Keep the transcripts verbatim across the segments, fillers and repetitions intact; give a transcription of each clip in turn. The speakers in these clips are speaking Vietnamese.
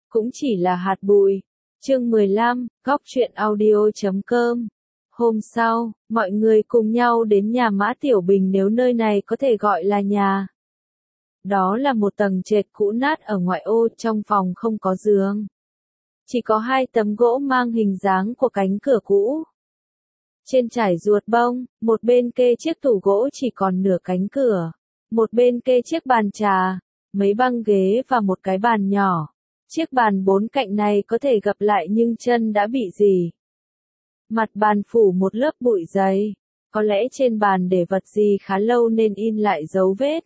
cũng chỉ là hạt bụi. Chương mười lăm, góc truyện audio chấm com. Hôm sau, mọi người cùng nhau đến nhà Mã Tiểu Bình, nếu nơi này có thể gọi là nhà. Đó là một tầng trệt cũ nát ở ngoại ô, trong phòng không có giường. Chỉ có hai tấm gỗ mang hình dáng của cánh cửa cũ. Trên trải ruột bông, một bên kê chiếc tủ gỗ chỉ còn nửa cánh cửa. Một bên kê chiếc bàn trà, mấy băng ghế và một cái bàn nhỏ. Chiếc bàn bốn cạnh này có thể gập lại nhưng chân đã bị rỉ. Mặt bàn phủ một lớp bụi dày. Có lẽ trên bàn để vật gì khá lâu nên in lại dấu vết.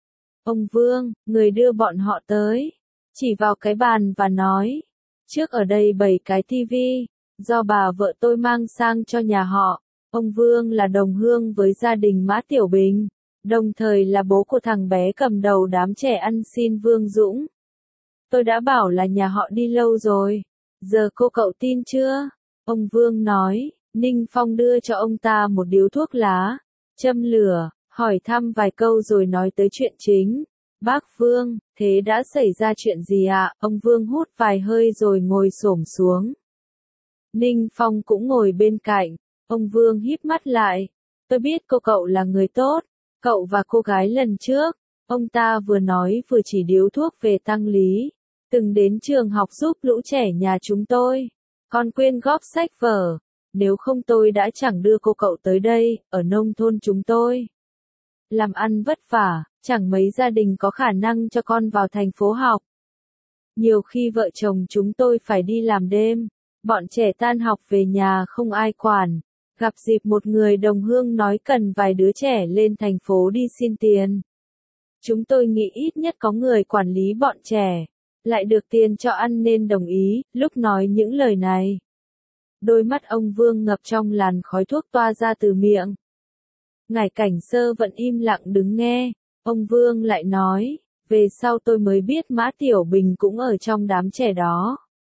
Ông Vương, người đưa bọn họ tới, chỉ vào cái bàn và nói, trước ở đây bày cái tivi, do bà vợ tôi mang sang cho nhà họ. Ông Vương là đồng hương với gia đình Mã Tiểu Bình, đồng thời là bố của thằng bé cầm đầu đám trẻ ăn xin Vương Dũng. Tôi đã bảo là nhà họ đi lâu rồi, giờ cô cậu tin chưa? Ông Vương nói. Ninh Phong đưa cho ông ta một điếu thuốc lá, châm lửa, hỏi thăm vài câu rồi nói tới chuyện chính. Bác Vương, thế đã xảy ra chuyện gì ạ? Ông Vương hút vài hơi rồi ngồi xổm xuống. Ninh Phong cũng ngồi bên cạnh. Ông Vương híp mắt lại. Tôi biết cô cậu là người tốt. Cậu và cô gái lần trước. Ông ta vừa nói vừa chỉ điếu thuốc về Tăng Lý. Từng đến trường học giúp lũ trẻ nhà chúng tôi. Còn quyên góp sách vở. Nếu không tôi đã chẳng đưa cô cậu tới đây, ở nông thôn chúng tôi. Làm ăn vất vả, chẳng mấy gia đình có khả năng cho con vào thành phố học. Nhiều khi vợ chồng chúng tôi phải đi làm đêm, bọn trẻ tan học về nhà không ai quản. Gặp dịp một người đồng hương nói cần vài đứa trẻ lên thành phố đi xin tiền. Chúng tôi nghĩ ít nhất có người quản lý bọn trẻ, lại được tiền cho ăn nên đồng ý. Lúc nói những lời này, đôi mắt ông Vương ngập trong làn khói thuốc toa ra từ miệng. Ngải Cảnh Sơ vẫn im lặng đứng nghe. Ông Vương lại nói, về sau tôi mới biết Mã Tiểu Bình cũng ở trong đám trẻ đó.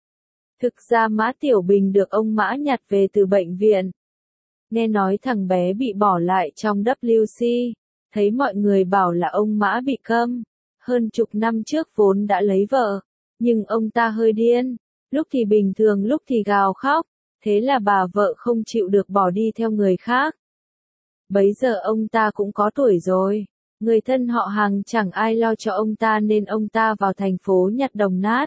Thực ra Mã Tiểu Bình được ông Mã nhặt về từ bệnh viện. Nghe nói thằng bé bị bỏ lại trong W C, thấy mọi người bảo là ông Mã bị câm. Hơn chục năm trước vốn đã lấy vợ, nhưng ông ta hơi điên, lúc thì bình thường lúc thì gào khóc, thế là bà vợ không chịu được bỏ đi theo người khác. Bấy giờ ông ta cũng có tuổi rồi, người thân họ hàng chẳng ai lo cho ông ta nên ông ta vào thành phố nhặt đồng nát.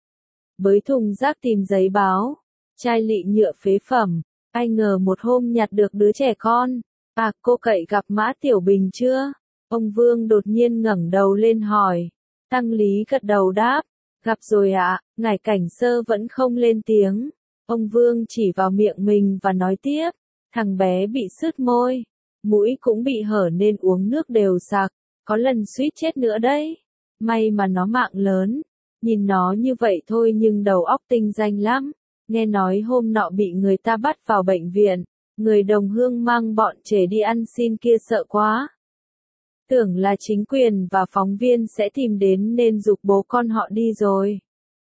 Bới thùng rác tìm giấy báo, chai lị nhựa phế phẩm, ai ngờ một hôm nhặt được đứa trẻ con. À, cô cậy gặp Mã Tiểu Bình chưa? Ông Vương đột nhiên ngẩng đầu lên hỏi. Tăng Lý gật đầu đáp, gặp rồi ạ. Ngải Cảnh Sơ vẫn không lên tiếng. Ông Vương chỉ vào miệng mình và nói tiếp, thằng bé bị sứt môi, mũi cũng bị hở nên uống nước đều sặc, có lần suýt chết nữa đấy. May mà nó mạng lớn, nhìn nó như vậy thôi nhưng đầu óc tinh danh lắm. Nghe nói hôm nọ bị người ta bắt vào bệnh viện, người đồng hương mang bọn trẻ đi ăn xin kia sợ quá. Tưởng là chính quyền và phóng viên sẽ tìm đến nên giục bố con họ đi rồi.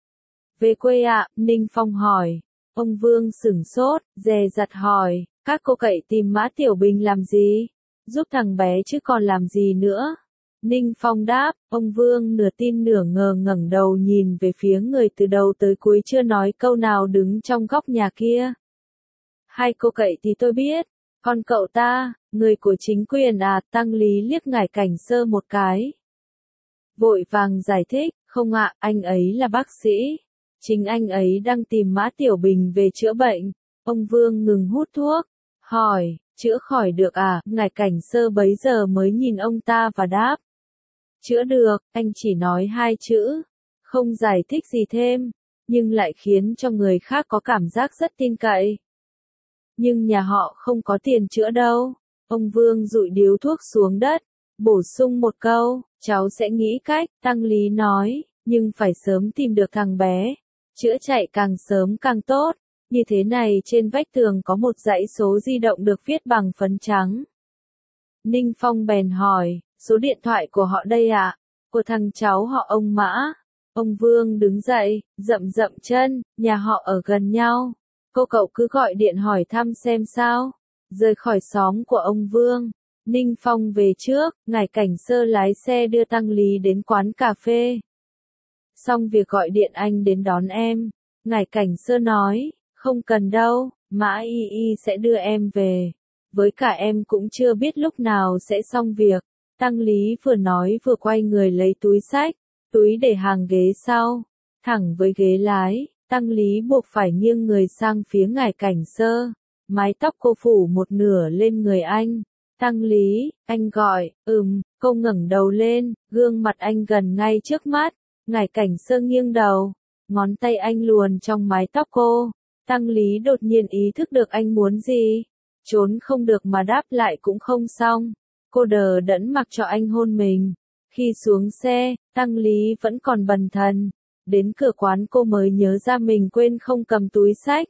Về quê ạ, Ninh Phong hỏi. Ông Vương sửng sốt, dè dặt hỏi, các cô cậy tìm Mã Tiểu Bình làm gì? Giúp thằng bé chứ còn làm gì nữa? Ninh Phong đáp. Ông Vương nửa tin nửa ngờ ngẩng đầu nhìn về phía người từ đầu tới cuối chưa nói câu nào đứng trong góc nhà kia. Hai cô cậy thì tôi biết, còn cậu ta, người của chính quyền à? Tăng Lý liếc Ngải Cảnh Sơ một cái. Vội vàng giải thích, không ạ, anh ấy là bác sĩ. Chính anh ấy đang tìm Mã Tiểu Bình về chữa bệnh. Ông Vương ngừng hút thuốc, hỏi, chữa khỏi được à? Ngải Cảnh Sơ bấy giờ mới nhìn ông ta và đáp. Chữa được, anh chỉ nói hai chữ, không giải thích gì thêm, nhưng lại khiến cho người khác có cảm giác rất tin cậy. Nhưng nhà họ không có tiền chữa đâu. Ông Vương dụi điếu thuốc xuống đất, bổ sung một câu, cháu sẽ nghĩ cách. Tăng Lý nói, nhưng phải sớm tìm được thằng bé. Chữa chạy càng sớm càng tốt. Như thế này trên vách tường có một dãy số di động được viết bằng phấn trắng. Ninh Phong bèn hỏi, số điện thoại của họ đây ạ? À? Của thằng cháu họ ông Mã. Ông Vương đứng dậy, dậm dậm chân, nhà họ ở gần nhau. Cô cậu cứ gọi điện hỏi thăm xem sao. Rời khỏi xóm của ông Vương, Ninh Phong về trước, Ngải Cảnh Sơ lái xe đưa Tăng Lý đến quán cà phê. xong việc gọi điện anh đến đón em. Ngải Cảnh Sơ nói, không cần đâu, Mã Y Y sẽ đưa em về. Với cả em cũng chưa biết lúc nào sẽ xong việc. Tăng Lý vừa nói vừa quay người lấy túi xách, túi để hàng ghế sau, thẳng với ghế lái. Tăng Lý buộc phải nghiêng người sang phía Ngải Cảnh Sơ. Mái tóc cô phủ một nửa lên người anh. Tăng Lý, anh gọi, ừm, cô ngẩng đầu lên, gương mặt anh gần ngay trước mắt. Ngải Cảnh Sơ nghiêng đầu, ngón tay anh luồn trong mái tóc cô. Tăng Lý đột nhiên ý thức được anh muốn gì. Trốn không được mà đáp lại cũng không xong. Cô đờ đẫn mặc cho anh hôn mình. Khi xuống xe, Tăng Lý vẫn còn bần thần. Đến cửa quán cô mới nhớ ra mình quên không cầm túi xách.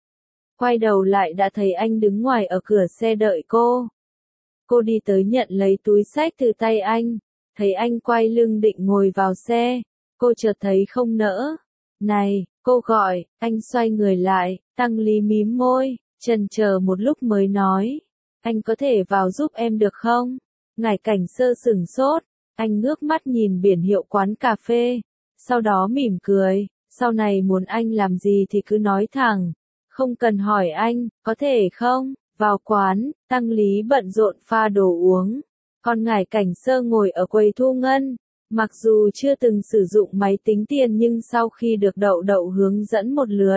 Quay đầu lại đã thấy anh đứng ngoài ở cửa xe đợi cô. Cô đi tới nhận lấy túi xách từ tay anh. Thấy anh quay lưng định ngồi vào xe. Cô chợt thấy không nỡ. Này, cô gọi, anh xoay người lại, Tăng Lý mím môi, chần chờ một lúc mới nói. Anh có thể vào giúp em được không? Ngải Cảnh Sơ sửng sốt, anh ngước mắt nhìn biển hiệu quán cà phê. Sau đó mỉm cười, sau này muốn anh làm gì thì cứ nói thẳng. Không cần hỏi anh, có thể không? Vào quán, Tăng Lý bận rộn pha đồ uống. Còn Ngải Cảnh Sơ ngồi ở quầy thu ngân. Mặc dù chưa từng sử dụng máy tính tiền nhưng sau khi được Đậu Đậu hướng dẫn một lượt,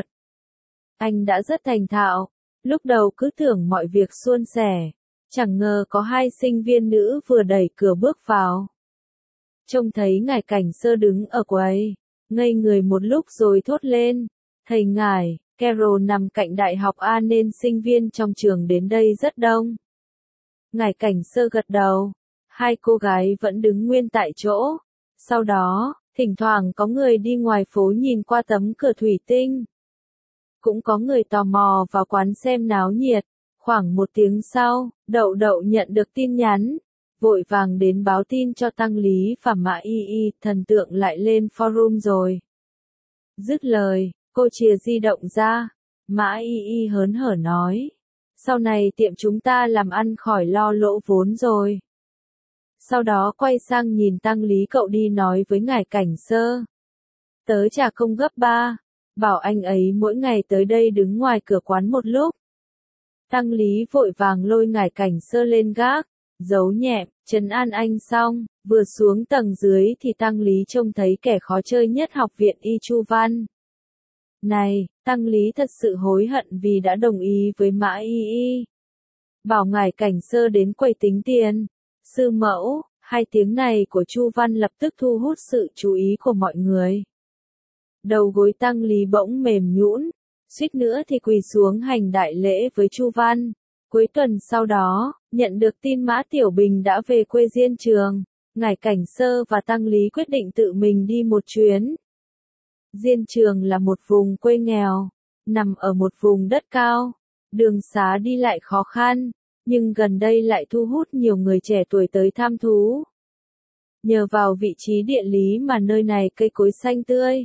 anh đã rất thành thạo. Lúc đầu cứ tưởng mọi việc suôn sẻ, chẳng ngờ có hai sinh viên nữ vừa đẩy cửa bước vào. Trông thấy Ngải Cảnh Sơ đứng ở quầy, ngây người một lúc rồi thốt lên, thầy Ngải, Carol nằm cạnh Đại học A nên sinh viên trong trường đến đây rất đông. Ngải Cảnh Sơ gật đầu, hai cô gái vẫn đứng nguyên tại chỗ. Sau đó, thỉnh thoảng có người đi ngoài phố nhìn qua tấm cửa thủy tinh. Cũng có người tò mò vào quán xem náo nhiệt. Khoảng một tiếng sau, Đậu Đậu nhận được tin nhắn. Vội vàng đến báo tin cho Tăng Lý và Mã Y Y, thần tượng lại lên forum rồi. Dứt lời, cô chìa di động ra. Mã Y Y hớn hở nói. Sau này tiệm chúng ta làm ăn khỏi lo lỗ vốn rồi. Sau đó quay sang nhìn Tăng Lý, cậu đi nói với Ngải Cảnh Sơ. Tớ trả công gấp ba, bảo anh ấy mỗi ngày tới đây đứng ngoài cửa quán một lúc. Tăng Lý vội vàng lôi Ngải Cảnh Sơ lên gác, giấu nhẹm, trấn an anh xong, vừa xuống tầng dưới thì Tăng Lý trông thấy kẻ khó chơi nhất học viện Y Chu Văn. Này, Tăng Lý thật sự hối hận vì đã đồng ý với Mã Y Y. Bảo Ngải Cảnh Sơ đến quầy tính tiền. Sư mẫu, hai tiếng này của Chu Văn lập tức thu hút sự chú ý của mọi người. Đầu gối Tăng Lý bỗng mềm nhũn, suýt nữa thì quỳ xuống hành đại lễ với Chu Văn. Cuối tuần sau đó, nhận được tin Mã Tiểu Bình đã về quê Diên Trường, Ngải Cảnh Sơ và Tăng Lý quyết định tự mình đi một chuyến. Diên Trường là một vùng quê nghèo, nằm ở một vùng đất cao, đường xá đi lại khó khăn. Nhưng gần đây lại thu hút nhiều người trẻ tuổi tới tham thú. Nhờ vào vị trí địa lý mà nơi này cây cối xanh tươi.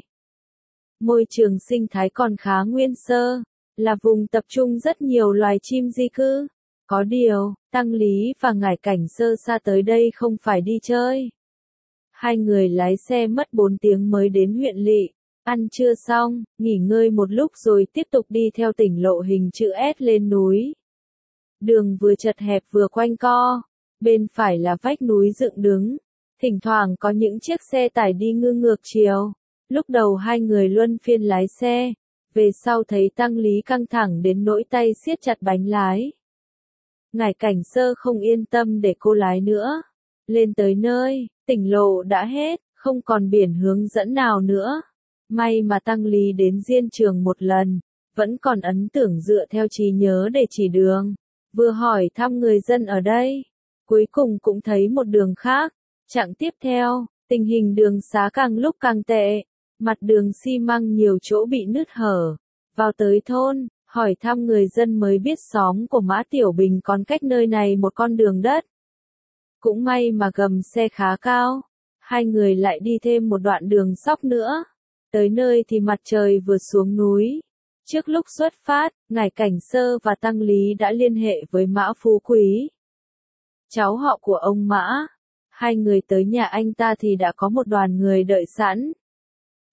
Môi trường sinh thái còn khá nguyên sơ, là vùng tập trung rất nhiều loài chim di cư. Có điều, Tăng Lý và Ngải Cảnh Sơ xa tới đây không phải đi chơi. Hai người lái xe mất bốn tiếng mới đến huyện lỵ, ăn trưa xong, nghỉ ngơi một lúc rồi tiếp tục đi theo tỉnh lộ hình chữ S lên núi. Đường vừa chật hẹp vừa quanh co, bên phải là vách núi dựng đứng, thỉnh thoảng có những chiếc xe tải đi ngư ngược chiều. Lúc đầu hai người luân phiên lái xe, về sau thấy Tăng Lý căng thẳng đến nỗi tay siết chặt bánh lái. Ngải Cảnh Sơ không yên tâm để cô lái nữa. Lên tới nơi, tỉnh lộ đã hết, không còn biển hướng dẫn nào nữa. May mà Tăng Lý đến Diên Trường một lần, vẫn còn ấn tượng dựa theo trí nhớ để chỉ đường. Vừa hỏi thăm người dân ở đây, cuối cùng cũng thấy một đường khác. Chặng tiếp theo, tình hình đường xá càng lúc càng tệ, mặt đường xi măng nhiều chỗ bị nứt hở. Vào tới thôn, hỏi thăm người dân mới biết xóm của Mã Tiểu Bình còn cách nơi này một con đường đất. Cũng may mà gầm xe khá cao, hai người lại đi thêm một đoạn đường sóc nữa. Tới nơi thì mặt trời vừa xuống núi. Trước lúc xuất phát, Ngải Cảnh Sơ và Tăng Lý đã liên hệ với Mã Phú Quý, cháu họ của ông Mã. Hai người tới nhà anh ta thì đã có một đoàn người đợi sẵn.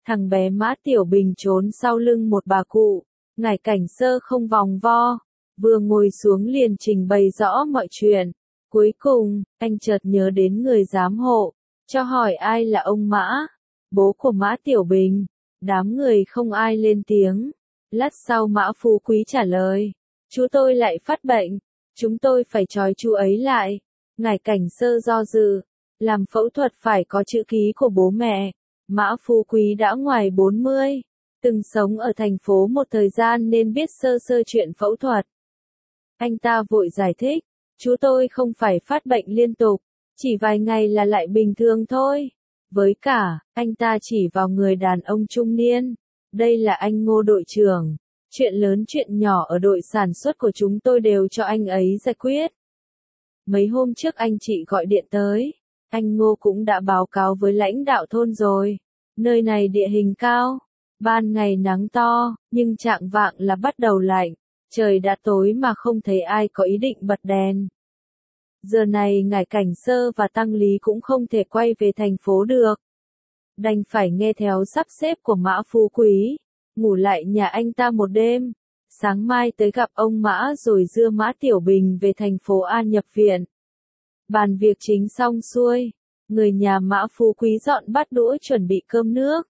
Thằng bé Mã Tiểu Bình trốn sau lưng một bà cụ, Ngải Cảnh Sơ không vòng vo, vừa ngồi xuống liền trình bày rõ mọi chuyện. Cuối cùng, anh chợt nhớ đến người giám hộ, cho hỏi ai là ông Mã, bố của Mã Tiểu Bình. Đám người không ai lên tiếng. Lát sau Mã Phú Quý trả lời, chú tôi lại phát bệnh, chúng tôi phải trói chú ấy lại. Ngải Cảnh Sơ do dự, làm phẫu thuật phải có chữ ký của bố mẹ. Mã Phú Quý đã ngoài bốn mươi, từng sống ở thành phố một thời gian nên biết sơ sơ chuyện phẫu thuật. Anh ta vội giải thích, chú tôi không phải phát bệnh liên tục, chỉ vài ngày là lại bình thường thôi. Với cả, anh ta chỉ vào người đàn ông trung niên. Đây là anh Ngô đội trưởng. Chuyện lớn chuyện nhỏ ở đội sản xuất của chúng tôi đều cho anh ấy giải quyết. Mấy hôm trước anh chị gọi điện tới. Anh Ngô cũng đã báo cáo với lãnh đạo thôn rồi. Nơi này địa hình cao. Ban ngày nắng to, nhưng chạng vạng là bắt đầu lạnh. Trời đã tối mà không thấy ai có ý định bật đèn. Giờ này Ngải Cảnh Sơ và Tăng Lý cũng không thể quay về thành phố được. Đành phải nghe theo sắp xếp của Mã Phú Quý, ngủ lại nhà anh ta một đêm. Sáng mai tới gặp ông Mã rồi đưa Mã Tiểu Bình về thành phố A nhập viện. Bàn việc chính xong xuôi, người nhà Mã Phú Quý dọn bát đũa chuẩn bị cơm nước.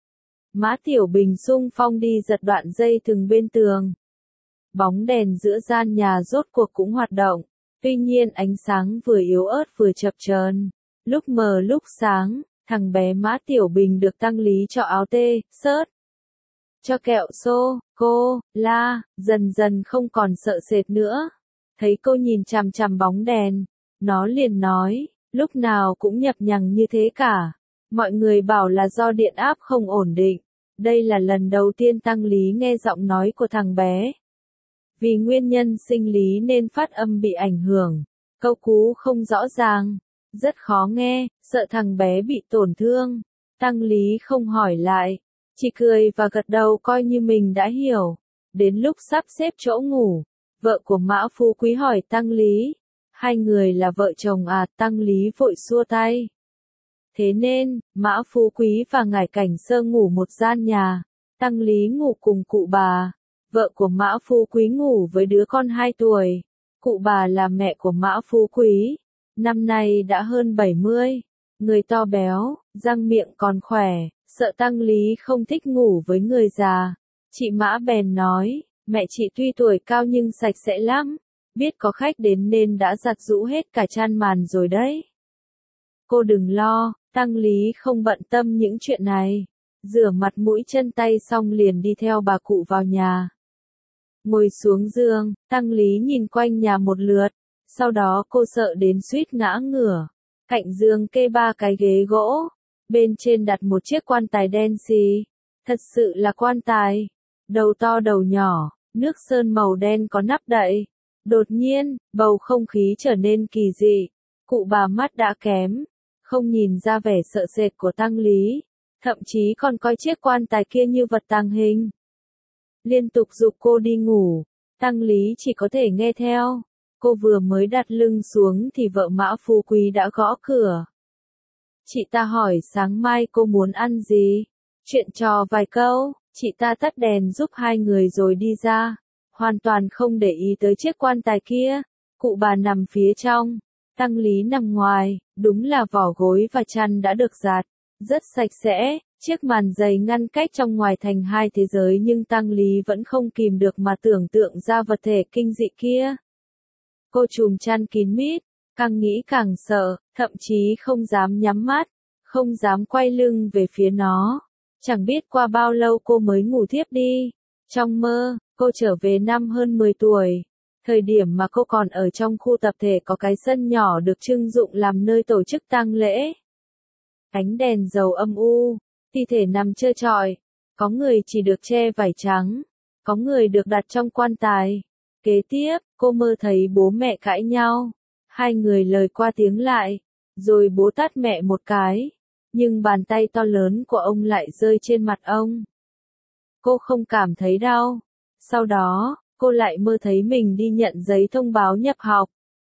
Mã Tiểu Bình xung phong đi giật đoạn dây thừng bên tường. Bóng đèn giữa gian nhà rốt cuộc cũng hoạt động. Tuy nhiên ánh sáng vừa yếu ớt vừa chập chờn, lúc mờ lúc sáng, thằng bé Mã Tiểu Bình được Tăng Lý cho áo tê, sớt, cho kẹo sô, cô, la, dần dần không còn sợ sệt nữa. Thấy cô nhìn chằm chằm bóng đèn, nó liền nói, lúc nào cũng nhập nhằng như thế cả. Mọi người bảo là do điện áp không ổn định. Đây là lần đầu tiên Tăng Lý nghe giọng nói của thằng bé. Vì nguyên nhân sinh lý nên phát âm bị ảnh hưởng, câu cú không rõ ràng, rất khó nghe, sợ thằng bé bị tổn thương. Tăng Lý không hỏi lại, chỉ cười và gật đầu coi như mình đã hiểu. Đến lúc sắp xếp chỗ ngủ, vợ của Mã Phú Quý hỏi Tăng Lý, hai người là vợ chồng à? Tăng Lý vội xua tay. Thế nên, Mã Phú Quý và Ngải Cảnh Sơ ngủ một gian nhà, Tăng Lý ngủ cùng cụ bà. Vợ của Mã Phú Quý ngủ với đứa con hai tuổi. Cụ bà là mẹ của Mã Phú Quý. Năm nay đã hơn bảy mươi. Người to béo, răng miệng còn khỏe. Sợ Tăng Lý không thích ngủ với người già. Chị Mã bèn nói, mẹ chị tuy tuổi cao nhưng sạch sẽ lắm. Biết có khách đến nên đã giặt giũ hết cả chăn màn rồi đấy. Cô đừng lo, Tăng Lý không bận tâm những chuyện này. Rửa mặt mũi chân tay xong liền đi theo bà cụ vào nhà. Ngồi xuống giường, Tăng Lý nhìn quanh nhà một lượt, sau đó cô sợ đến suýt ngã ngửa. Cạnh giường kê ba cái ghế gỗ, bên trên đặt một chiếc quan tài đen xì. Thật sự là quan tài, đầu to đầu nhỏ, nước sơn màu đen có nắp đậy. Đột nhiên, bầu không khí trở nên kỳ dị. Cụ bà mắt đã kém, không nhìn ra vẻ sợ sệt của Tăng Lý, thậm chí còn coi chiếc quan tài kia như vật tàng hình. Liên tục giục cô đi ngủ, Tăng Lý chỉ có thể nghe theo. Cô vừa mới đặt lưng xuống thì vợ Mã Phú Quý đã gõ cửa. Chị ta hỏi sáng mai cô muốn ăn gì? Chuyện trò vài câu, chị ta tắt đèn giúp hai người rồi đi ra, hoàn toàn không để ý tới chiếc quan tài kia. Cụ bà nằm phía trong, Tăng Lý nằm ngoài, đúng là vỏ gối và chăn đã được giặt, rất sạch sẽ. Chiếc màn dày ngăn cách trong ngoài thành hai thế giới nhưng Tăng Lý vẫn không kìm được mà tưởng tượng ra vật thể kinh dị kia. Cô trùm chăn kín mít, càng nghĩ càng sợ, thậm chí không dám nhắm mắt, không dám quay lưng về phía nó. Chẳng biết qua bao lâu cô mới ngủ thiếp đi. Trong mơ, cô trở về năm hơn mười tuổi. Thời điểm mà cô còn ở trong khu tập thể có cái sân nhỏ được trưng dụng làm nơi tổ chức tang lễ. Ánh đèn dầu âm u. Thi thể nằm trơ trọi, có người chỉ được che vải trắng, có người được đặt trong quan tài. Kế tiếp, cô mơ thấy bố mẹ cãi nhau, hai người lời qua tiếng lại, rồi bố tát mẹ một cái, nhưng bàn tay to lớn của ông lại rơi trên mặt ông. Cô không cảm thấy đau. Sau đó, cô lại mơ thấy mình đi nhận giấy thông báo nhập học.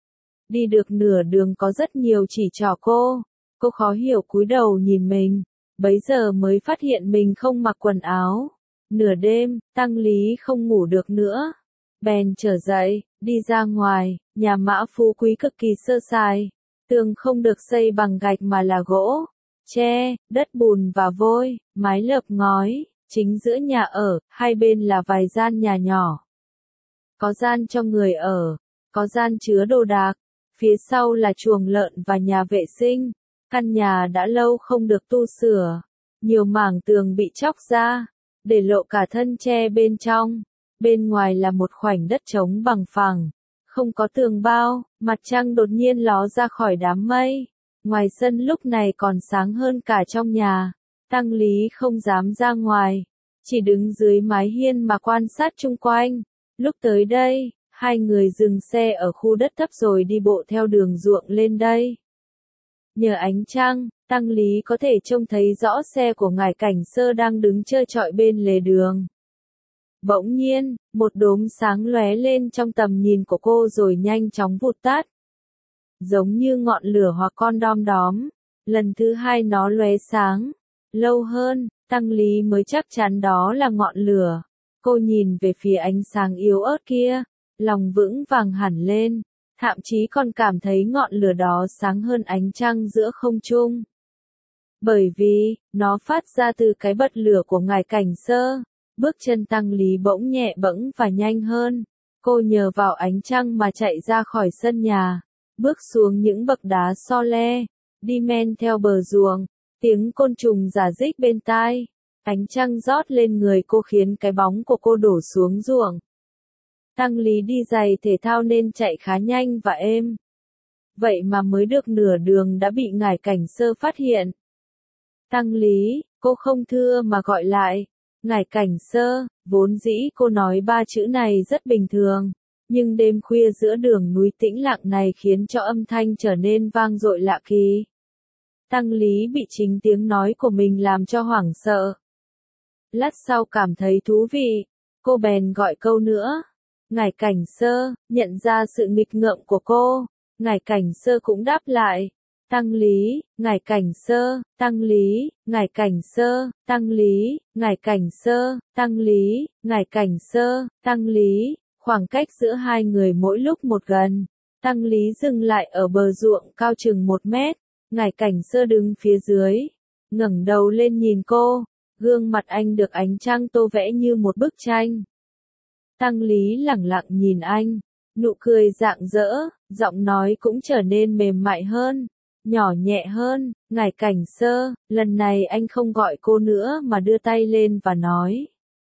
Đi được nửa đường có rất nhiều chỉ trỏ cô, cô khó hiểu cúi đầu nhìn mình. bấy giờ mới phát hiện mình không mặc quần áo. Nửa đêm, Tăng Lý không ngủ được nữa. Bèn trở dậy, đi ra ngoài, nhà Mã Phú Quý cực kỳ sơ sài. Tường không được xây bằng gạch mà là gỗ, tre, đất bùn và vôi, mái lợp ngói, chính giữa nhà ở, hai bên là vài gian nhà nhỏ. Có gian cho người ở, có gian chứa đồ đạc, phía sau là chuồng lợn và nhà vệ sinh. Căn nhà đã lâu không được tu sửa, nhiều mảng tường bị chóc ra, để lộ cả thân tre bên trong. Bên ngoài là một khoảnh đất trống bằng phẳng, không có tường bao, mặt trăng đột nhiên ló ra khỏi đám mây. Ngoài sân lúc này còn sáng hơn cả trong nhà. Tăng Lý không dám ra ngoài, chỉ đứng dưới mái hiên mà quan sát chung quanh. Lúc tới đây, hai người dừng xe ở khu đất thấp rồi đi bộ theo đường ruộng lên đây. Nhờ ánh trăng, Tăng Lý có thể trông thấy rõ xe của ngài cảnh sơ đang đứng trơ trọi bên lề đường. Bỗng nhiên, một đốm sáng lóe lên trong tầm nhìn của cô rồi nhanh chóng vụt tắt. Giống như ngọn lửa hoặc con đom đóm. Lần thứ hai nó lóe sáng. Lâu hơn, Tăng Lý mới chắc chắn đó là ngọn lửa. Cô nhìn về phía ánh sáng yếu ớt kia, lòng vững vàng hẳn lên. Thậm chí còn cảm thấy ngọn lửa đó sáng hơn ánh trăng giữa không trung. Bởi vì, nó phát ra từ cái bật lửa của ngài cảnh sơ. Bước chân Tăng Lý bỗng nhẹ bẫng và nhanh hơn. Cô nhờ vào ánh trăng mà chạy ra khỏi sân nhà. Bước xuống những bậc đá so le. Đi men theo bờ ruộng. Tiếng côn trùng rả rích bên tai. Ánh trăng rót lên người cô khiến cái bóng của cô đổ xuống ruộng. Tăng Lý đi giày thể thao nên chạy khá nhanh và êm. Vậy mà mới được nửa đường đã bị ngải cảnh sơ phát hiện. Tăng Lý, cô không thưa mà gọi lại. Ngải cảnh sơ, vốn dĩ cô nói ba chữ này rất bình thường. Nhưng đêm khuya giữa đường núi tĩnh lặng này khiến cho âm thanh trở nên vang dội lạ kỳ. Tăng Lý bị chính tiếng nói của mình làm cho hoảng sợ. Lát sau cảm thấy thú vị, cô bèn gọi câu nữa. Ngải cảnh sơ, nhận ra sự nghịch ngợm của cô. Ngải cảnh sơ cũng đáp lại. Tăng Lý, ngải cảnh sơ, Tăng Lý, ngải cảnh sơ, Tăng Lý, ngải cảnh sơ, Tăng Lý, ngải cảnh sơ, Tăng Lý. Khoảng cách giữa hai người mỗi lúc một gần. Tăng Lý dừng lại ở bờ ruộng cao chừng một mét. Ngải cảnh sơ đứng phía dưới, ngẩng đầu lên nhìn cô. Gương mặt anh được ánh trăng tô vẽ như một bức tranh. Tăng Lý lẳng lặng nhìn anh, nụ cười rạng rỡ, giọng nói cũng trở nên mềm mại hơn, nhỏ nhẹ hơn. Ngải cảnh sơ, lần này anh không gọi cô nữa mà đưa tay lên và nói.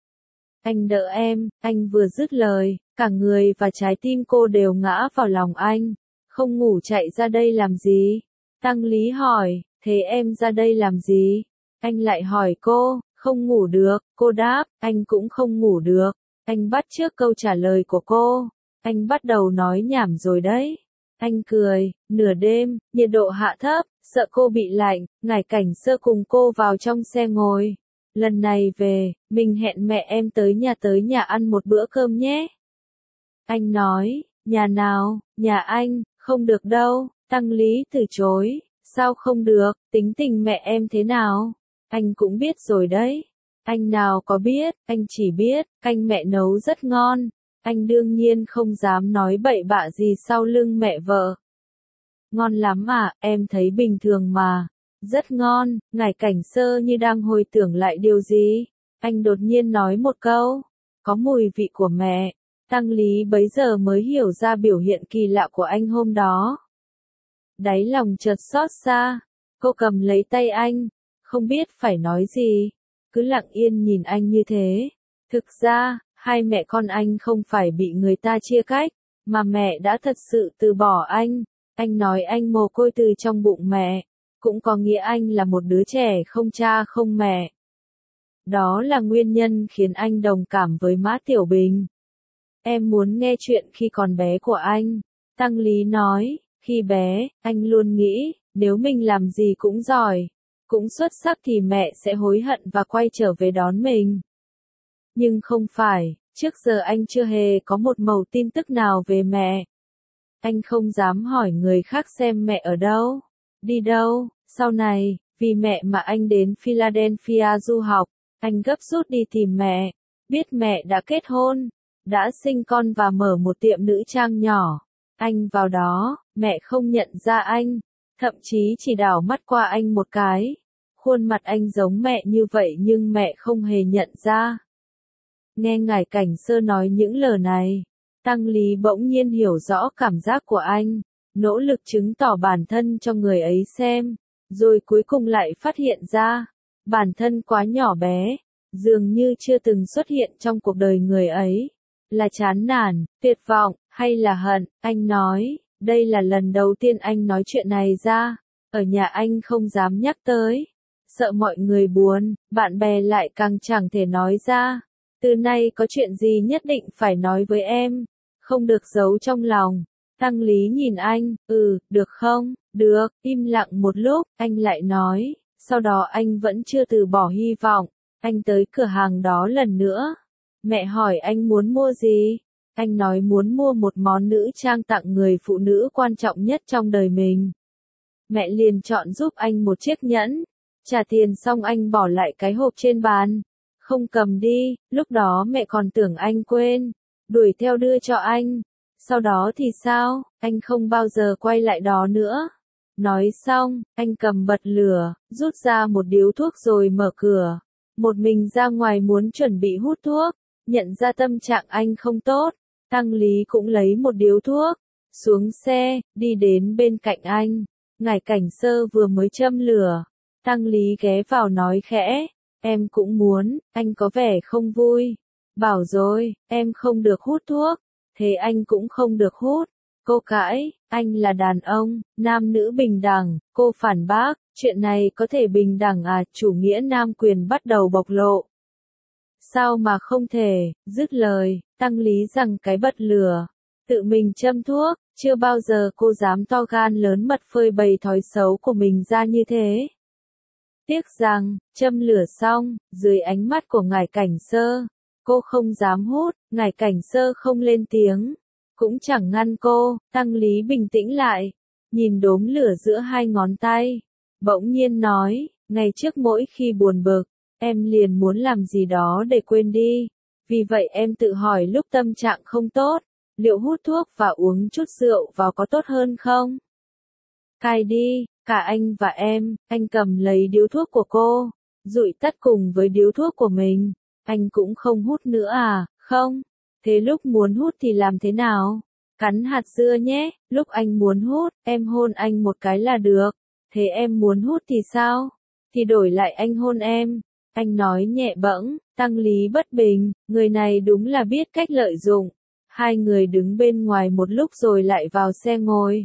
Anh đỡ em. Anh vừa dứt lời, cả người và trái tim cô đều ngã vào lòng anh. Không ngủ chạy ra đây làm gì? Tăng Lý hỏi, thế em ra đây làm gì? Anh lại hỏi cô, không ngủ được. Cô đáp, anh cũng không ngủ được. Anh bắt chước câu trả lời của cô. Anh bắt đầu nói nhảm rồi đấy. Anh cười. Nửa đêm, nhiệt độ hạ thấp, sợ cô bị lạnh, ngải cảnh sơ cùng cô vào trong xe ngồi. Lần này về, mình hẹn mẹ em tới nhà tới nhà ăn một bữa cơm nhé. Anh nói, nhà nào? Nhà anh. Không được đâu. Tăng Lý từ chối. Sao không được? Tính tình mẹ em thế nào? Anh cũng biết rồi đấy. Anh nào có biết, anh chỉ biết, canh mẹ nấu rất ngon. Anh đương nhiên không dám nói bậy bạ gì sau lưng mẹ vợ. Ngon lắm à, em thấy bình thường mà. Rất ngon. Ngải cảnh sơ như đang hồi tưởng lại điều gì. Anh đột nhiên nói một câu. Có mùi vị của mẹ. Tăng Lý bấy giờ mới hiểu ra biểu hiện kỳ lạ của anh hôm đó. Đáy lòng chợt xót xa. Cô cầm lấy tay anh. Không biết phải nói gì. Cứ lặng yên nhìn anh như thế. Thực ra, hai mẹ con anh không phải bị người ta chia cách, mà mẹ đã thật sự từ bỏ anh. Anh nói anh mồ côi từ trong bụng mẹ, cũng có nghĩa anh là một đứa trẻ không cha không mẹ. Đó là nguyên nhân khiến anh đồng cảm với Mã Tiểu Bình. Em muốn nghe chuyện khi còn bé của anh. Tăng Lý nói, khi bé, anh luôn nghĩ, nếu mình làm gì cũng giỏi, cũng xuất sắc thì mẹ sẽ hối hận và quay trở về đón mình. Nhưng không phải, trước giờ anh chưa hề có một mẩu tin tức nào về mẹ. Anh không dám hỏi người khác xem mẹ ở đâu, đi đâu. Sau này, Vì mẹ mà anh đến Philadelphia du học, anh gấp rút đi tìm mẹ, biết mẹ đã kết hôn, đã sinh con và mở một tiệm nữ trang nhỏ. Anh vào đó, mẹ không nhận ra anh, thậm chí chỉ đảo mắt qua anh một cái. Khuôn mặt anh giống mẹ như vậy nhưng mẹ không hề nhận ra. Nghe Ngải Cảnh Sơ nói những lời này, Tăng Lý bỗng nhiên hiểu rõ cảm giác của anh, nỗ lực chứng tỏ bản thân cho người ấy xem, rồi cuối cùng lại phát hiện ra, bản thân quá nhỏ bé, dường như chưa từng xuất hiện trong cuộc đời người ấy. Là chán nản, tuyệt vọng, hay là hận, anh nói, đây là lần đầu tiên anh nói chuyện này ra, ở nhà anh không dám nhắc tới, sợ mọi người buồn, bạn bè lại càng chẳng thể nói ra. Từ nay có chuyện gì nhất định phải nói với em, không được giấu trong lòng. Tăng Lý nhìn anh, ừ, được không, được, im lặng một lúc, anh lại nói, sau đó anh vẫn chưa từ bỏ hy vọng, anh tới cửa hàng đó lần nữa. Mẹ hỏi anh muốn mua gì? Anh nói muốn mua một món nữ trang tặng người phụ nữ quan trọng nhất trong đời mình. Mẹ liền chọn giúp anh một chiếc nhẫn, trả tiền xong anh bỏ lại cái hộp trên bàn. Không cầm đi, lúc đó mẹ còn tưởng anh quên, đuổi theo đưa cho anh. Sau đó thì sao, anh không bao giờ quay lại đó nữa. Nói xong, anh cầm bật lửa, rút ra một điếu thuốc rồi mở cửa. Một mình ra ngoài muốn chuẩn bị hút thuốc, nhận ra tâm trạng anh không tốt. Tăng Lý cũng lấy một điếu thuốc, xuống xe, đi đến bên cạnh anh. Ngải Cảnh Sơ vừa mới châm lửa. Tăng Lý ghé vào nói khẽ, em cũng muốn, anh có vẻ không vui. Bảo rồi, em không được hút thuốc, thế anh cũng không được hút. Cô cãi, anh là đàn ông, nam nữ bình đẳng, cô phản bác, chuyện này có thể bình đẳng à, chủ nghĩa nam quyền bắt đầu bộc lộ. Sao mà không thể, dứt lời, Tăng Lý giằng cái bật lửa, tự mình châm thuốc, chưa bao giờ cô dám to gan lớn mật phơi bày thói xấu của mình ra như thế. Tiếc rằng, châm lửa xong, dưới ánh mắt của Ngải Cảnh Sơ, cô không dám hút, Ngải Cảnh Sơ không lên tiếng, cũng chẳng ngăn cô. Tăng Lý bình tĩnh lại, nhìn đốm lửa giữa hai ngón tay, bỗng nhiên nói, ngày trước mỗi khi buồn bực, em liền muốn làm gì đó để quên đi, vì vậy em tự hỏi lúc tâm trạng không tốt, liệu hút thuốc và uống chút rượu vào có tốt hơn không? Cai đi, cả anh và em, anh cầm lấy điếu thuốc của cô, dụi tắt cùng với điếu thuốc của mình, anh cũng không hút nữa à, không? Thế lúc muốn hút thì làm thế nào? Cắn hạt dưa nhé, lúc anh muốn hút, em hôn anh một cái là được, thế em muốn hút thì sao? Thì đổi lại anh hôn em. Anh nói nhẹ bẫng. Tăng Lý bất bình, người này đúng là biết cách lợi dụng. Hai người đứng bên ngoài một lúc rồi lại vào xe ngồi.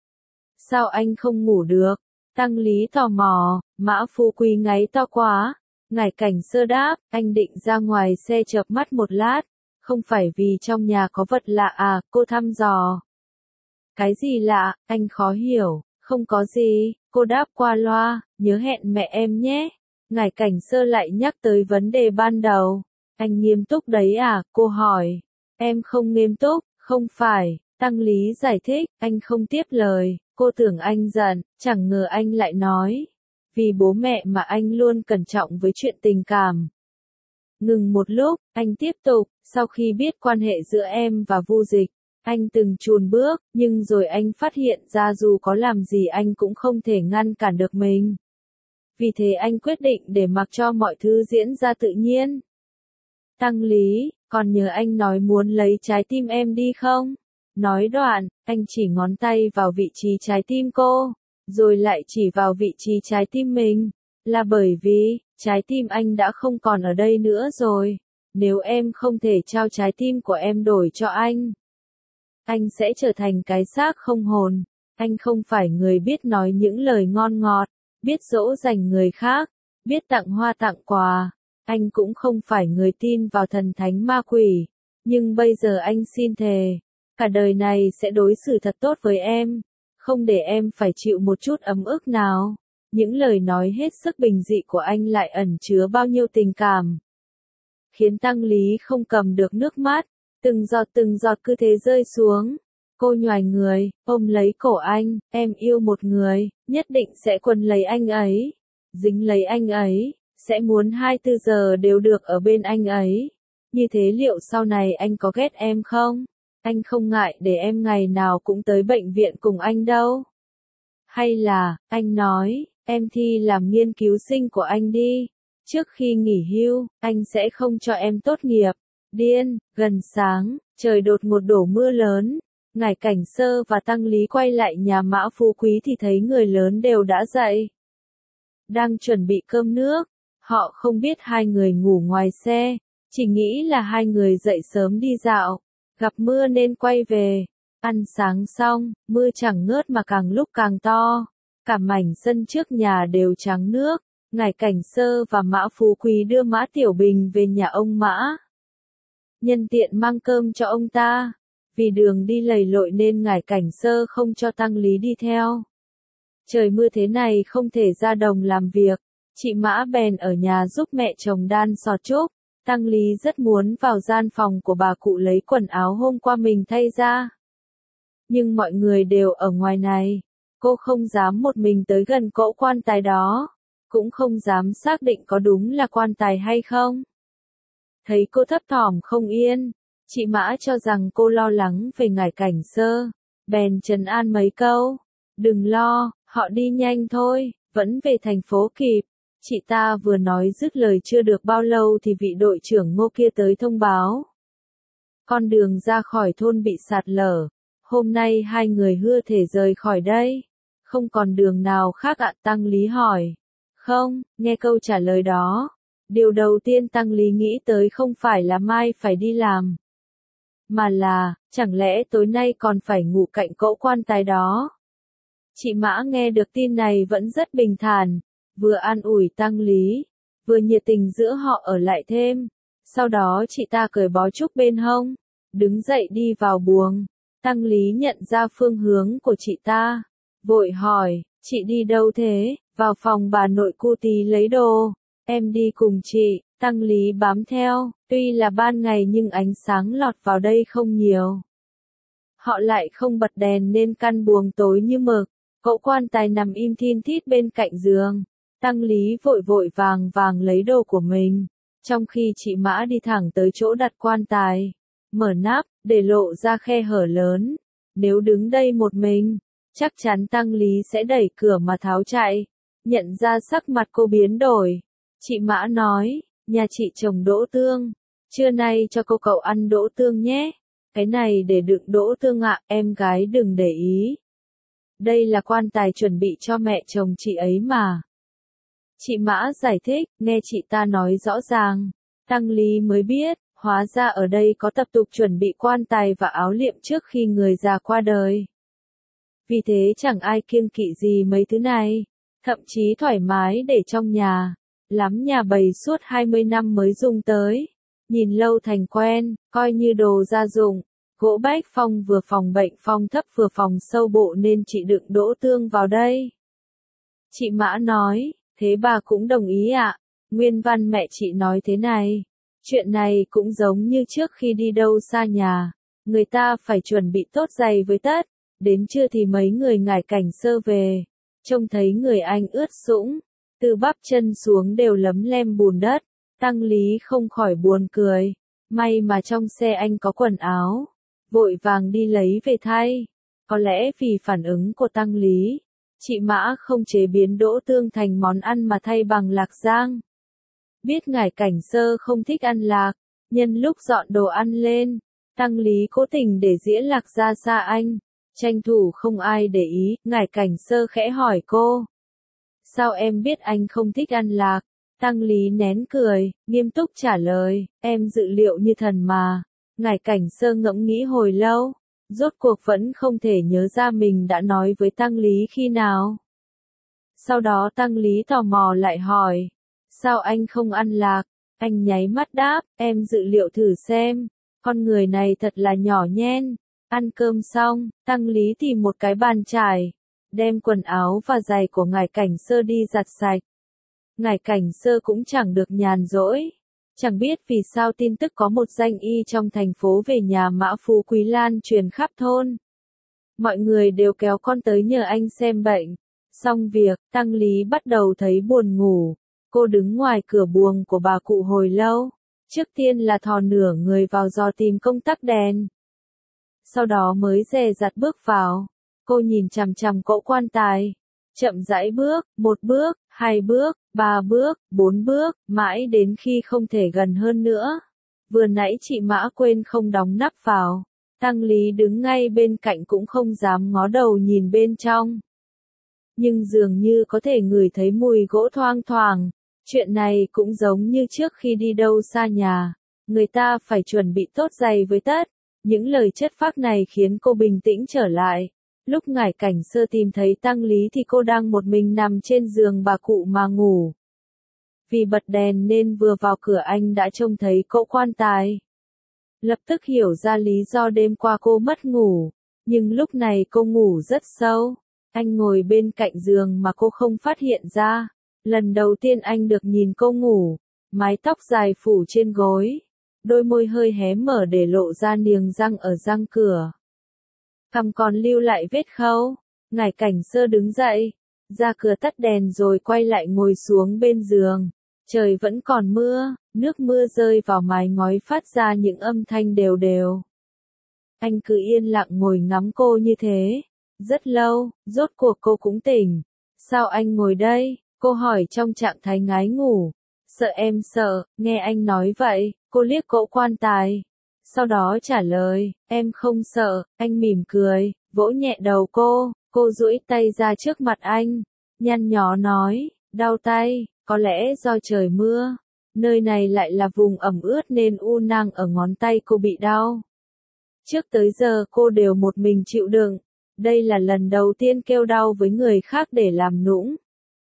Sao anh không ngủ được? Tăng Lý tò mò, Mã Phu Quý ngáy to quá. Ngải Cảnh Sơ đáp, anh định ra ngoài xe chợp mắt một lát. Không phải vì trong nhà có vật lạ à, cô thăm dò. Cái gì lạ, anh khó hiểu, không có gì, cô đáp qua loa, nhớ hẹn mẹ em nhé. Ngải Cảnh Sơ lại nhắc tới vấn đề ban đầu. Anh nghiêm túc đấy à, cô hỏi. Em không nghiêm túc, không phải, Tăng Lý giải thích, anh không tiếp lời, cô tưởng anh giận, chẳng ngờ anh lại nói. Vì bố mẹ mà anh luôn cẩn trọng với chuyện tình cảm. Ngừng một lúc, anh tiếp tục, sau khi biết quan hệ giữa em và Vu Dịch, anh từng chùn bước, nhưng rồi anh phát hiện ra dù có làm gì anh cũng không thể ngăn cản được mình. Vì thế anh quyết định để mặc cho mọi thứ diễn ra tự nhiên. Tăng Lý, còn nhớ anh nói muốn lấy trái tim em đi không? Nói đoạn, anh chỉ ngón tay vào vị trí trái tim cô, rồi lại chỉ vào vị trí trái tim mình. Là bởi vì, trái tim anh đã không còn ở đây nữa rồi. Nếu em không thể trao trái tim của em đổi cho anh, anh sẽ trở thành cái xác không hồn. Anh không phải người biết nói những lời ngon ngọt, biết dỗ dành người khác, biết tặng hoa tặng quà. Anh cũng không phải người tin vào thần thánh ma quỷ. Nhưng bây giờ anh xin thề, cả đời này sẽ đối xử thật tốt với em, không để em phải chịu một chút ấm ức nào. Những lời nói hết sức bình dị của anh lại ẩn chứa bao nhiêu tình cảm, khiến Tăng Lý không cầm được nước mắt, từng giọt từng giọt cứ thế rơi xuống. Cô nhoài người, ôm lấy cổ anh, em yêu một người, nhất định sẽ quấn lấy anh ấy. dính lấy anh ấy, sẽ muốn hai mươi bốn giờ đều được ở bên anh ấy. Như thế liệu sau này anh có ghét em không? Anh không ngại để em ngày nào cũng tới bệnh viện cùng anh đâu. Hay là, anh nói, em thi làm nghiên cứu sinh của anh đi. Trước khi nghỉ hưu, anh sẽ không cho em tốt nghiệp. Điên, gần sáng, trời đột ngột đổ mưa lớn. Ngải Cảnh Sơ và Tăng Lý quay lại nhà Mã Phú Quý thì thấy người lớn đều đã dậy. Đang chuẩn bị cơm nước. Họ không biết hai người ngủ ngoài xe, chỉ nghĩ là hai người dậy sớm đi dạo. Gặp mưa nên quay về. Ăn sáng xong, mưa chẳng ngớt mà càng lúc càng to. Cả mảnh sân trước nhà đều trắng nước. Ngải Cảnh Sơ và Mã Phú Quý đưa Mã Tiểu Bình về nhà ông Mã. Nhân tiện mang cơm cho ông ta. Vì đường đi lầy lội nên Ngải Cảnh Sơ không cho Tăng Lý đi theo. Trời mưa thế này không thể ra đồng làm việc. Chị Mã bèn ở nhà giúp mẹ chồng đan xò trúc. Tăng Lý rất muốn vào gian phòng của bà cụ lấy quần áo hôm qua mình thay ra. Nhưng mọi người đều ở ngoài này. Cô không dám một mình tới gần cỗ quan tài đó. Cũng không dám xác định có đúng là quan tài hay không. Thấy cô thấp thỏm không yên. Chị Mã cho rằng cô lo lắng về Ngải Cảnh Sơ. Bèn trấn an mấy câu. Đừng lo, họ đi nhanh thôi, vẫn về thành phố kịp. Chị ta vừa nói dứt lời chưa được bao lâu thì vị đội trưởng Ngô kia tới thông báo. Con đường ra khỏi thôn bị sạt lở. Hôm nay hai người hưa thể rời khỏi đây. Không còn đường nào khác ạ? Tăng Lý hỏi. Không, nghe câu trả lời đó. Điều đầu tiên Tăng Lý nghĩ tới không phải là mai phải đi làm. Mà là, chẳng lẽ tối nay còn phải ngủ cạnh cỗ quan tài đó? Chị Mã nghe được tin này vẫn rất bình thản. Vừa an ủi Tăng Lý, vừa nhiệt tình giữa họ ở lại thêm. Sau đó chị ta cởi bó trúc bên hông, đứng dậy đi vào buồng. Tăng Lý nhận ra phương hướng của chị ta, vội hỏi, chị đi đâu thế? Vào phòng bà nội cu tí lấy đồ. Em đi cùng chị. Tăng Lý bám theo, tuy là ban ngày nhưng ánh sáng lọt vào đây không nhiều. Họ lại không bật đèn nên căn buồng tối như mực. Cỗ quan tài nằm im thin thít bên cạnh giường. Tăng Lý vội vội vàng vàng lấy đồ của mình, trong khi chị Mã đi thẳng tới chỗ đặt quan tài, mở nắp, để lộ ra khe hở lớn. Nếu đứng đây một mình, chắc chắn Tăng Lý sẽ đẩy cửa mà tháo chạy. Nhận ra sắc mặt cô biến đổi, chị Mã nói, nhà chị trồng đỗ tương, trưa nay cho cô cậu ăn đỗ tương nhé. Cái này để đựng đỗ tương ạ, em gái đừng để ý. Đây là quan tài chuẩn bị cho mẹ chồng chị ấy mà. Chị Mã giải thích, nghe chị ta nói rõ ràng. Tăng Lý mới biết, hóa ra ở đây có tập tục chuẩn bị quan tài và áo liệm trước khi người già qua đời. Vì thế chẳng ai kiêng kỵ gì mấy thứ này, thậm chí thoải mái để trong nhà. Lắm nhà bày suốt hai mươi năm mới dùng tới. Nhìn lâu thành quen, coi như đồ gia dụng. Gỗ bách phong vừa phòng bệnh phong thấp vừa phòng sâu bộ nên chị đựng đỗ tương vào đây. Chị Mã nói, thế bà cũng đồng ý ạ? Nguyên văn mẹ chị nói thế này. Chuyện này cũng giống như trước khi đi đâu xa nhà. Người ta phải chuẩn bị tốt giày với tất. Đến trưa thì mấy người Ngải Cảnh Sơ về. Trông thấy người anh ướt sũng. Từ bắp chân xuống đều lấm lem bùn đất. Tăng Lý không khỏi buồn cười. May mà trong xe anh có quần áo. Vội vàng đi lấy về thay. Có lẽ vì phản ứng của Tăng Lý, chị Mã không chế biến đỗ tương thành món ăn mà thay bằng lạc rang. Biết Ngải Cảnh Sơ không thích ăn lạc, nhân lúc dọn đồ ăn lên, Tăng Lý cố tình để dĩa lạc ra xa anh, tranh thủ không ai để ý. Ngải Cảnh Sơ khẽ hỏi cô, sao em biết anh không thích ăn lạc? Tăng Lý nén cười, nghiêm túc trả lời, em dự liệu như thần mà. Ngải Cảnh Sơ ngẫm nghĩ hồi lâu, rốt cuộc vẫn không thể nhớ ra mình đã nói với Tăng Lý khi nào. Sau đó Tăng Lý tò mò lại hỏi, sao anh không ăn lạc? Anh nháy mắt đáp, em dự liệu thử xem, con người này thật là nhỏ nhen. Ăn cơm xong, Tăng Lý tìm một cái bàn trải, đem quần áo và giày của Ngải Cảnh Sơ đi giặt sạch. Ngải Cảnh Sơ cũng chẳng được nhàn rỗi. Chẳng biết vì sao tin tức có một danh y trong thành phố về nhà Mã Phú Quý lan truyền khắp thôn. Mọi người đều kéo con tới nhờ anh xem bệnh. Xong việc, Tăng Lý bắt đầu thấy buồn ngủ. Cô đứng ngoài cửa buồng của bà cụ hồi lâu. Trước tiên là thò nửa người vào dò tìm công tắc đèn. Sau đó mới dè dặt bước vào. Cô nhìn chằm chằm cỗ quan tài. Chậm rãi bước, một bước, hai bước, ba bước, bốn bước, mãi đến khi không thể gần hơn nữa. Vừa nãy chị Mã quên không đóng nắp vào. Tăng Lý đứng ngay bên cạnh cũng không dám ngó đầu nhìn bên trong. Nhưng dường như có thể ngửi thấy mùi gỗ thoang thoảng. Chuyện này cũng giống như trước khi đi đâu xa nhà. Người ta phải chuẩn bị tốt giày với tất. Những lời chất phác này khiến cô bình tĩnh trở lại. Lúc Ngải Cảnh Sơ tìm thấy Tăng Lý thì cô đang một mình nằm trên giường bà cụ mà ngủ. Vì bật đèn nên vừa vào cửa anh đã trông thấy cỗ quan tài. Lập tức hiểu ra lý do đêm qua cô mất ngủ. Nhưng lúc này cô ngủ rất sâu. Anh ngồi bên cạnh giường mà cô không phát hiện ra. Lần đầu tiên anh được nhìn cô ngủ. Mái tóc dài phủ trên gối. Đôi môi hơi hé mở để lộ ra niềng răng ở răng cửa. Cằm còn lưu lại vết khâu. Ngải Cảnh Sơ đứng dậy. Ra cửa tắt đèn rồi quay lại ngồi xuống bên giường. Trời vẫn còn mưa. Nước mưa rơi vào mái ngói phát ra những âm thanh đều đều. Anh cứ yên lặng ngồi ngắm cô như thế. Rất lâu, rốt cuộc cô cũng tỉnh. Sao anh ngồi đây? Cô hỏi trong trạng thái ngái ngủ. Sợ em sợ, nghe anh nói vậy, cô liếc cỗ quan tài. Sau đó trả lời, em không sợ, anh mỉm cười, vỗ nhẹ đầu cô, cô duỗi tay ra trước mặt anh. Nhăn nhó nói, đau tay, có lẽ do trời mưa. Nơi này lại là vùng ẩm ướt nên u nang ở ngón tay cô bị đau. Trước tới giờ cô đều một mình chịu đựng. Đây là lần đầu tiên kêu đau với người khác để làm nũng.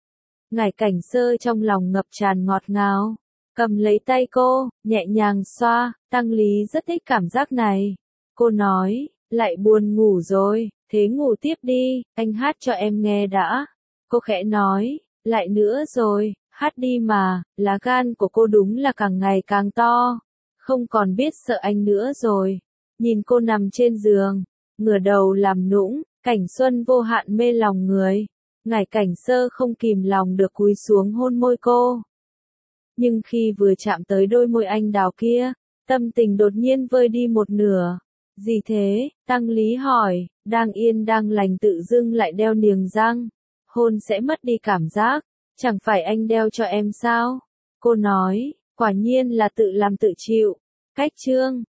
Ngải Cảnh Sơ trong lòng ngập tràn ngọt ngào. Cầm lấy tay cô, nhẹ nhàng xoa, Tăng Lý rất thích cảm giác này. Cô nói, lại buồn ngủ rồi, thế ngủ tiếp đi, anh hát cho em nghe đã. Cô khẽ nói, lại nữa rồi, hát đi mà, lá gan của cô đúng là càng ngày càng to. Không còn biết sợ anh nữa rồi. Nhìn cô nằm trên giường, ngửa đầu làm nũng, cảnh xuân vô hạn mê lòng người. Ngải Cảnh Sơ không kìm lòng được cúi xuống hôn môi cô. Nhưng khi vừa chạm tới đôi môi anh đào kia, tâm tình đột nhiên vơi đi một nửa. Gì thế? Tăng Lý hỏi, đang yên đang lành tự dưng lại đeo niềng răng. Hôn sẽ mất đi cảm giác, chẳng phải anh đeo cho em sao? Cô nói, quả nhiên là tự làm tự chịu. Cách chương